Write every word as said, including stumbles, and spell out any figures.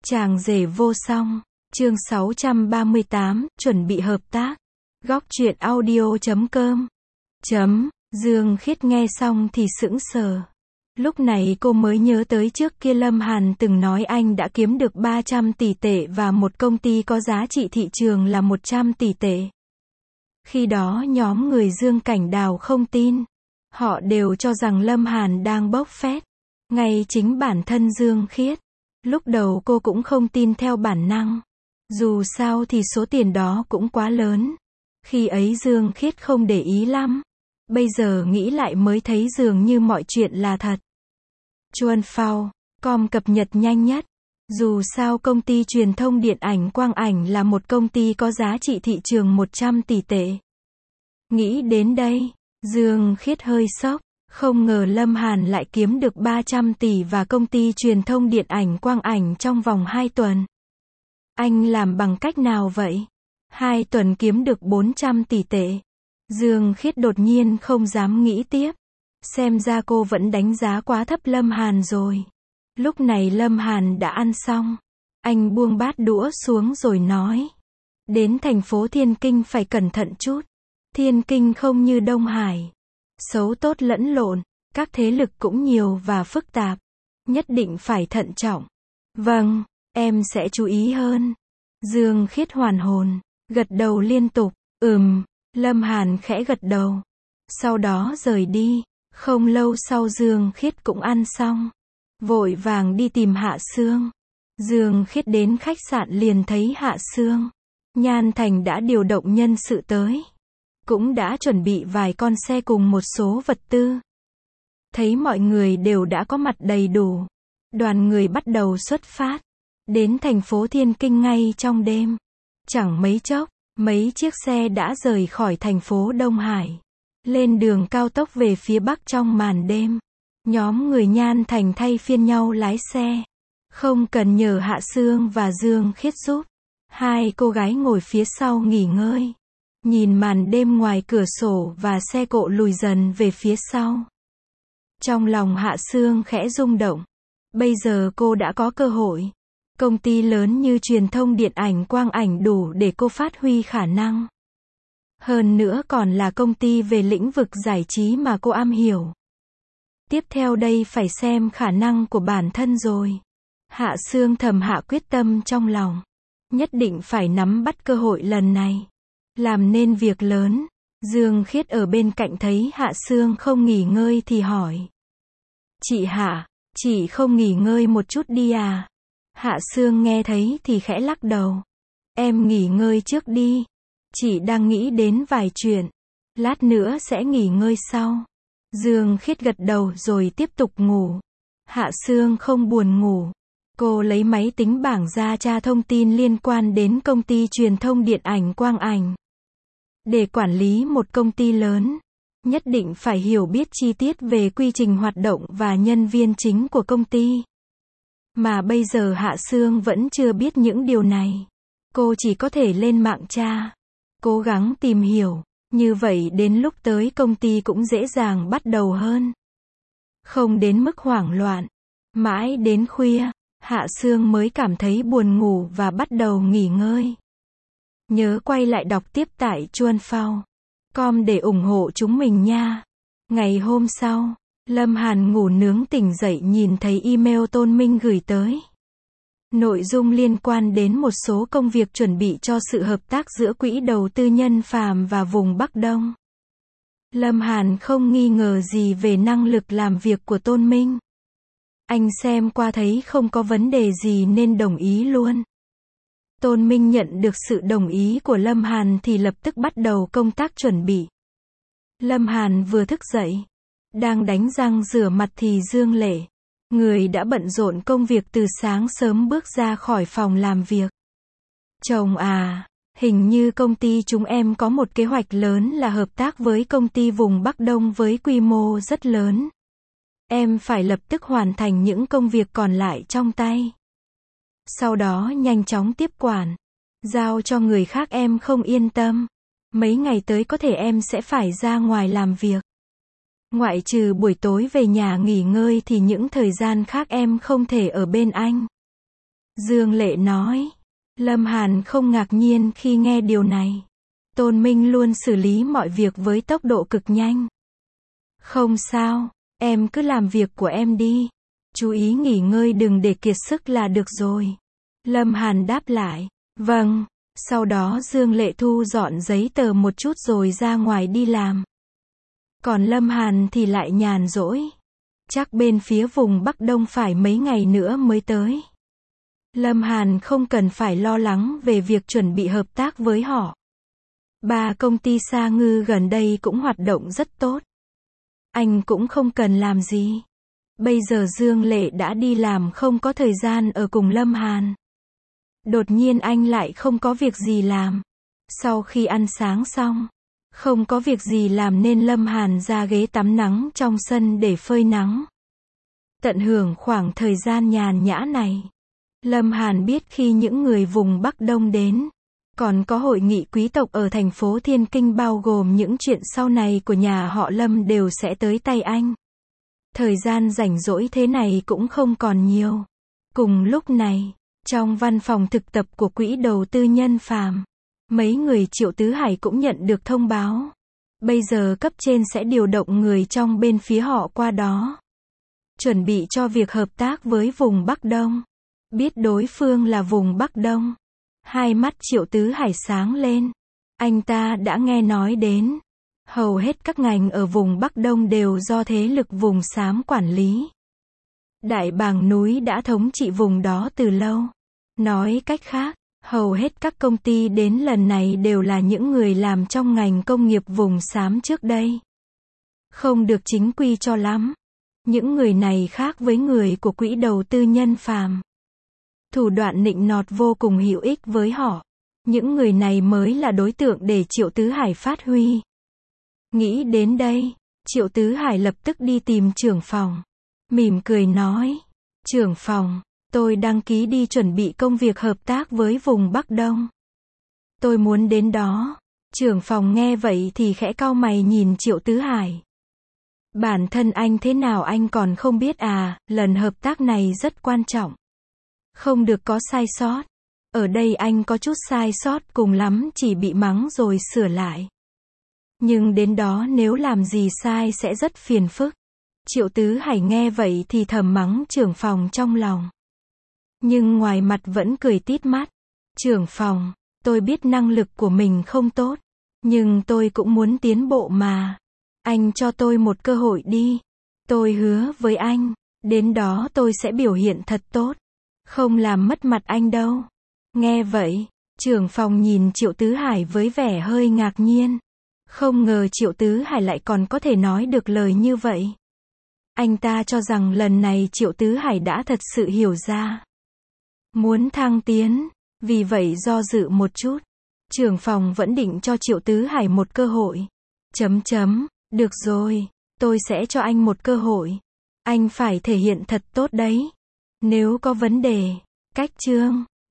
Chàng rể vô song, chương sáu trăm ba mươi tám, chuẩn bị hợp tác. Góc truyện audio chấm com. Chấm, Dương Khiết nghe xong thì sững sờ. Lúc này cô mới nhớ tới trước kia Lâm Hàn từng nói anh đã kiếm được ba trăm tỷ tệ và một công ty có giá trị thị trường là một trăm tỷ tệ. Khi đó nhóm người Dương Cảnh Đào không tin. Họ đều cho rằng Lâm Hàn đang bốc phét. Ngay chính bản thân Dương Khiết. Lúc đầu cô cũng không tin theo bản năng. Dù sao thì số tiền đó cũng quá lớn. Khi ấy Dương Khiết không để ý lắm. Bây giờ nghĩ lại mới thấy dường như mọi chuyện là thật. Chuan Phao, com cập nhật nhanh nhất. Dù sao công ty truyền thông điện ảnh Quang Ảnh là một công ty có giá trị thị trường một trăm tỷ tệ. Nghĩ đến đây, Dương Khiết hơi sốc. Không ngờ Lâm Hàn lại kiếm được ba trăm tỷ và công ty truyền thông điện ảnh Quang Ảnh trong vòng hai tuần. Anh làm bằng cách nào vậy? Hai tuần kiếm được bốn trăm tỷ tệ. Dương Khiết đột nhiên không dám nghĩ tiếp. Xem ra cô vẫn đánh giá quá thấp Lâm Hàn rồi. Lúc này Lâm Hàn đã ăn xong. Anh buông bát đũa xuống rồi nói. Đến thành phố Thiên Kinh phải cẩn thận chút. Thiên Kinh không như Đông Hải. Xấu tốt lẫn lộn, các thế lực cũng nhiều và phức tạp. Nhất định phải thận trọng. Vâng, em sẽ chú ý hơn. Dương Khiết hoàn hồn, gật đầu liên tục. Ừm, Lâm Hàn khẽ gật đầu. Sau đó rời đi. Không lâu sau Dương Khiết cũng ăn xong. Vội vàng đi tìm Hạ Sương. Dương Khiết đến khách sạn liền thấy Hạ Sương. Nhan Thành đã điều động nhân sự tới. Cũng đã chuẩn bị vài con xe cùng một số vật tư. Thấy mọi người đều đã có mặt đầy đủ. Đoàn người bắt đầu xuất phát. Đến thành phố Thiên Kinh ngay trong đêm. Chẳng mấy chốc, mấy chiếc xe đã rời khỏi thành phố Đông Hải. Lên đường cao tốc về phía Bắc trong màn đêm. Nhóm người Nhan Thành thay phiên nhau lái xe. Không cần nhờ Hạ Sương và Dương Khiết giúp. Hai cô gái ngồi phía sau nghỉ ngơi. Nhìn màn đêm ngoài cửa sổ và xe cộ lùi dần về phía sau. Trong lòng Hạ Sương khẽ rung động. Bây giờ cô đã có cơ hội. Công ty lớn như truyền thông điện ảnh Quang Ảnh đủ để cô phát huy khả năng. Hơn nữa còn là công ty về lĩnh vực giải trí mà cô am hiểu. Tiếp theo đây phải xem khả năng của bản thân rồi. Hạ Sương thầm hạ quyết tâm trong lòng. Nhất định phải nắm bắt cơ hội lần này. Làm nên việc lớn. Dương Khiết ở bên cạnh thấy Hạ Sương không nghỉ ngơi thì hỏi. Chị Hạ, chị không nghỉ ngơi một chút đi à? Hạ Sương nghe thấy thì khẽ lắc đầu. Em nghỉ ngơi trước đi. Chị đang nghĩ đến vài chuyện. Lát nữa sẽ nghỉ ngơi sau. Dương Khiết gật đầu rồi tiếp tục ngủ. Hạ Sương không buồn ngủ. Cô lấy máy tính bảng ra tra thông tin liên quan đến công ty truyền thông điện ảnh Quang Ảnh. Để quản lý một công ty lớn, nhất định phải hiểu biết chi tiết về quy trình hoạt động và nhân viên chính của công ty. Mà bây giờ Hạ Sương vẫn chưa biết những điều này. Cô chỉ có thể lên mạng tra, cố gắng tìm hiểu, như vậy đến lúc tới công ty cũng dễ dàng bắt đầu hơn. Không đến mức hoảng loạn. Mãi đến khuya, Hạ Sương mới cảm thấy buồn ngủ và bắt đầu nghỉ ngơi. Nhớ quay lại đọc tiếp tại Chuan Phao com để ủng hộ chúng mình nha. Ngày hôm sau, Lâm Hàn ngủ nướng tỉnh dậy nhìn thấy email Tôn Minh gửi tới. Nội dung liên quan đến một số công việc chuẩn bị cho sự hợp tác giữa Quỹ Đầu tư Nhân Phàm và vùng Bắc Đông. Lâm Hàn không nghi ngờ gì về năng lực làm việc của Tôn Minh. Anh xem qua thấy không có vấn đề gì nên đồng ý luôn. Tôn Minh nhận được sự đồng ý của Lâm Hàn thì lập tức bắt đầu công tác chuẩn bị. Lâm Hàn vừa thức dậy, đang đánh răng rửa mặt thì Dương Lệ, người đã bận rộn công việc từ sáng sớm bước ra khỏi phòng làm việc. Chồng à, hình như công ty chúng em có một kế hoạch lớn là hợp tác với công ty vùng Bắc Đông với quy mô rất lớn. Em phải lập tức hoàn thành những công việc còn lại trong tay. Sau đó nhanh chóng tiếp quản. Giao cho người khác em không yên tâm. Mấy ngày tới có thể em sẽ phải ra ngoài làm việc. Ngoại trừ buổi tối về nhà nghỉ ngơi thì những thời gian khác em không thể ở bên anh. Dương Lệ nói. Lâm Hàn không ngạc nhiên khi nghe điều này. Tôn Minh luôn xử lý mọi việc với tốc độ cực nhanh. Không sao, em cứ làm việc của em đi. Chú ý nghỉ ngơi đừng để kiệt sức là được rồi. Lâm Hàn đáp lại. Vâng. Sau đó Dương Lệ thu dọn giấy tờ một chút rồi ra ngoài đi làm. Còn Lâm Hàn thì lại nhàn rỗi. Chắc bên phía vùng Bắc Đông phải mấy ngày nữa mới tới. Lâm Hàn không cần phải lo lắng về việc chuẩn bị hợp tác với họ. Ba công ty Sa Ngư gần đây cũng hoạt động rất tốt. Anh cũng không cần làm gì. Bây giờ Dương Lệ đã đi làm không có thời gian ở cùng Lâm Hàn. Đột nhiên anh lại không có việc gì làm. Sau khi ăn sáng xong, không có việc gì làm nên Lâm Hàn ra ghế tắm nắng trong sân để phơi nắng. Tận hưởng khoảng thời gian nhàn nhã này. Lâm Hàn biết khi những người vùng Bắc Đông đến, còn có hội nghị quý tộc ở thành phố Thiên Kinh bao gồm những chuyện sau này của nhà họ Lâm đều sẽ tới tay anh. Thời gian rảnh rỗi thế này cũng không còn nhiều. Cùng lúc này, trong văn phòng thực tập của Quỹ Đầu tư Nhân Phàm, mấy người Triệu Tứ Hải cũng nhận được thông báo. Bây giờ cấp trên sẽ điều động người trong bên phía họ qua đó. Chuẩn bị cho việc hợp tác với vùng Bắc Đông. Biết đối phương là vùng Bắc Đông. Hai mắt Triệu Tứ Hải sáng lên. Anh ta đã nghe nói đến. Hầu hết các ngành ở vùng Bắc Đông đều do thế lực vùng xám quản lý. Đại bàng núi đã thống trị vùng đó từ lâu. Nói cách khác, hầu hết các công ty đến lần này đều là những người làm trong ngành công nghiệp vùng xám trước đây. Không được chính quy cho lắm. Những người này khác với người của Quỹ Đầu tư Nhân Phàm. Thủ đoạn nịnh nọt vô cùng hữu ích với họ. Những người này mới là đối tượng để Triệu Tứ Hải phát huy. Nghĩ đến đây, Triệu Tứ Hải lập tức đi tìm trưởng phòng. Mỉm cười nói. Trưởng phòng, tôi đăng ký đi chuẩn bị công việc hợp tác với vùng Bắc Đông. Tôi muốn đến đó. Trưởng phòng nghe vậy thì khẽ cau mày nhìn Triệu Tứ Hải. Bản thân anh thế nào anh còn không biết à, lần hợp tác này rất quan trọng. Không được có sai sót. Ở đây anh có chút sai sót cùng lắm chỉ bị mắng rồi sửa lại. Nhưng đến đó nếu làm gì sai sẽ rất phiền phức. Triệu Tứ Hải nghe vậy thì thầm mắng trưởng phòng trong lòng. Nhưng ngoài mặt vẫn cười tít mắt. Trưởng phòng, tôi biết năng lực của mình không tốt. Nhưng tôi cũng muốn tiến bộ mà. Anh cho tôi một cơ hội đi. Tôi hứa với anh, đến đó tôi sẽ biểu hiện thật tốt. Không làm mất mặt anh đâu. Nghe vậy, trưởng phòng nhìn Triệu Tứ Hải với vẻ hơi ngạc nhiên. Không ngờ Triệu Tứ Hải lại còn có thể nói được lời như vậy. Anh ta cho rằng lần này Triệu Tứ Hải đã thật sự hiểu ra. Muốn thăng tiến, vì vậy do dự một chút. Trưởng phòng vẫn định cho Triệu Tứ Hải một cơ hội. Chấm chấm, được rồi, tôi sẽ cho anh một cơ hội. Anh phải thể hiện thật tốt đấy. Nếu có vấn đề, cách chương.